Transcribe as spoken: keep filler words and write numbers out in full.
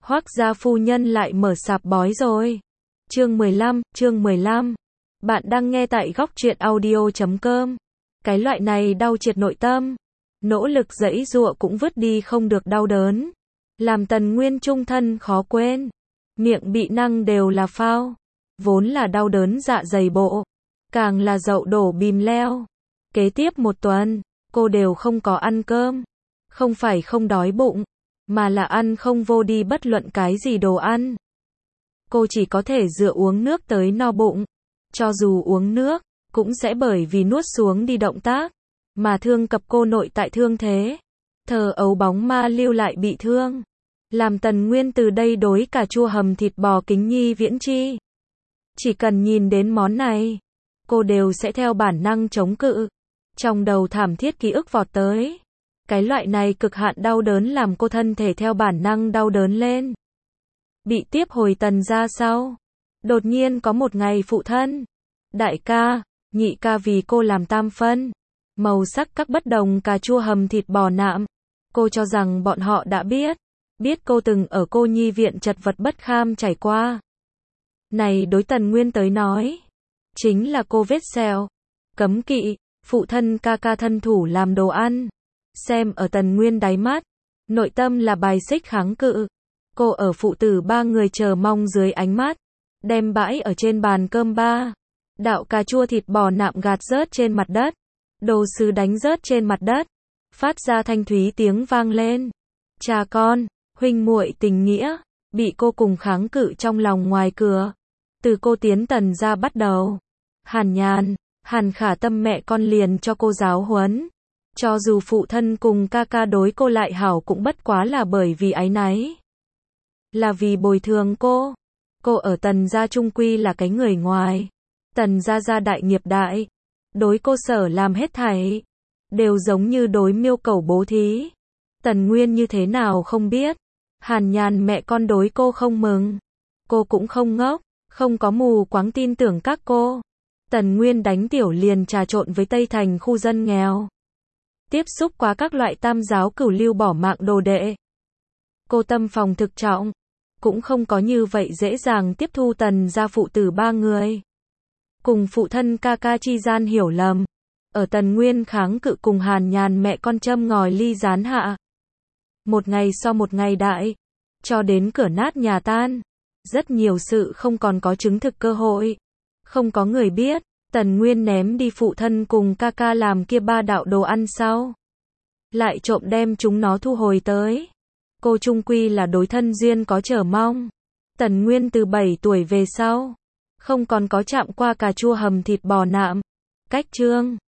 Hoắc gia phu nhân lại mở sạp bói rồi. Chương mười lăm, chương mười lăm. Bạn đang nghe tại góc truyện audio chấm com. Cái loại này đau triệt nội tâm, nỗ lực giãy giụa cũng vứt đi không được đau đớn, làm Tần Nguyên chung thân khó quên. Miệng bị năng đều là phao, vốn là đau đớn dạ dày bộ, càng là dậu đổ bìm leo. Kế tiếp một tuần, cô đều không có ăn cơm. Không phải không đói bụng, mà là ăn không vô đi bất luận cái gì đồ ăn. Cô chỉ có thể dựa uống nước tới no bụng. Cho dù uống nước, cũng sẽ bởi vì nuốt xuống đi động tác, mà thương cập cô nội tại thương thế. Thờ ấu bóng ma lưu lại bị thương, làm Tần Nguyên từ đây đối cà chua hầm thịt bò kính nhi viễn chi. Chỉ cần nhìn đến món này, cô đều sẽ theo bản năng chống cự. Trong đầu thảm thiết ký ức vọt tới. Cái loại này cực hạn đau đớn làm cô thân thể theo bản năng đau đớn lên. Bị tiếp hồi Tần ra sau, đột nhiên có một ngày phụ thân, đại ca, nhị ca vì cô làm tam phân, màu sắc các bất đồng cà chua hầm thịt bò nạm. Cô cho rằng bọn họ đã biết, biết cô từng ở cô nhi viện chật vật bất kham trải qua. Này đối Tần Nguyên tới nói, chính là cô vết sẹo, cấm kỵ, phụ thân ca ca thân thủ làm đồ ăn. Xem ở Tần Nguyên đáy mắt, nội tâm là bài xích kháng cự. Cô ở phụ tử ba người chờ mong dưới ánh mắt, đem bãi ở trên bàn cơm ba. Đạo cà chua thịt bò nạm gạt rớt trên mặt đất, đồ sứ đánh rớt trên mặt đất, phát ra thanh thúy tiếng vang lên. Cha con, huynh muội tình nghĩa, bị cô cùng kháng cự trong lòng ngoài cửa. Từ cô tiến Tần ra bắt đầu, Hàn Nhàn, Hàn Khả Tâm mẹ con liền cho cô giáo huấn. Cho dù phụ thân cùng ca ca đối cô lại hảo cũng bất quá là bởi vì áy náy, là vì bồi thường cô. Cô ở Tần gia trung quy là cái người ngoài. Tần gia gia đại nghiệp đại, đối cô sở làm hết thảy đều giống như đối miêu cẩu bố thí. Tần Nguyên như thế nào không biết, Hàn Nhàn mẹ con đối cô không mừng. Cô cũng không ngốc, không có mù quáng tin tưởng các cô. Tần Nguyên đánh tiểu liền trà trộn với Tây Thành khu dân nghèo, tiếp xúc qua các loại tam giáo cửu lưu bỏ mạng đồ đệ. Cô tâm phòng thực trọng, cũng không có như vậy dễ dàng tiếp thu Tần gia phụ tử ba người. Cùng phụ thân ca ca chi gian hiểu lầm, ở Tần Nguyên kháng cự cùng Hàn Nhàn mẹ con châm ngòi ly gián hạ. Một ngày so một ngày đại, cho đến cửa nát nhà tan. Rất nhiều sự không còn có chứng thực cơ hội. Không có người biết, Tần Nguyên ném đi phụ thân cùng ca ca làm kia ba đạo đồ ăn sau, lại trộm đem chúng nó thu hồi tới. Cô trung quy là đối thân duyên có chờ mong. Tần Nguyên từ bảy tuổi về sau, không còn có chạm qua cà chua hầm thịt bò nạm. Cách chương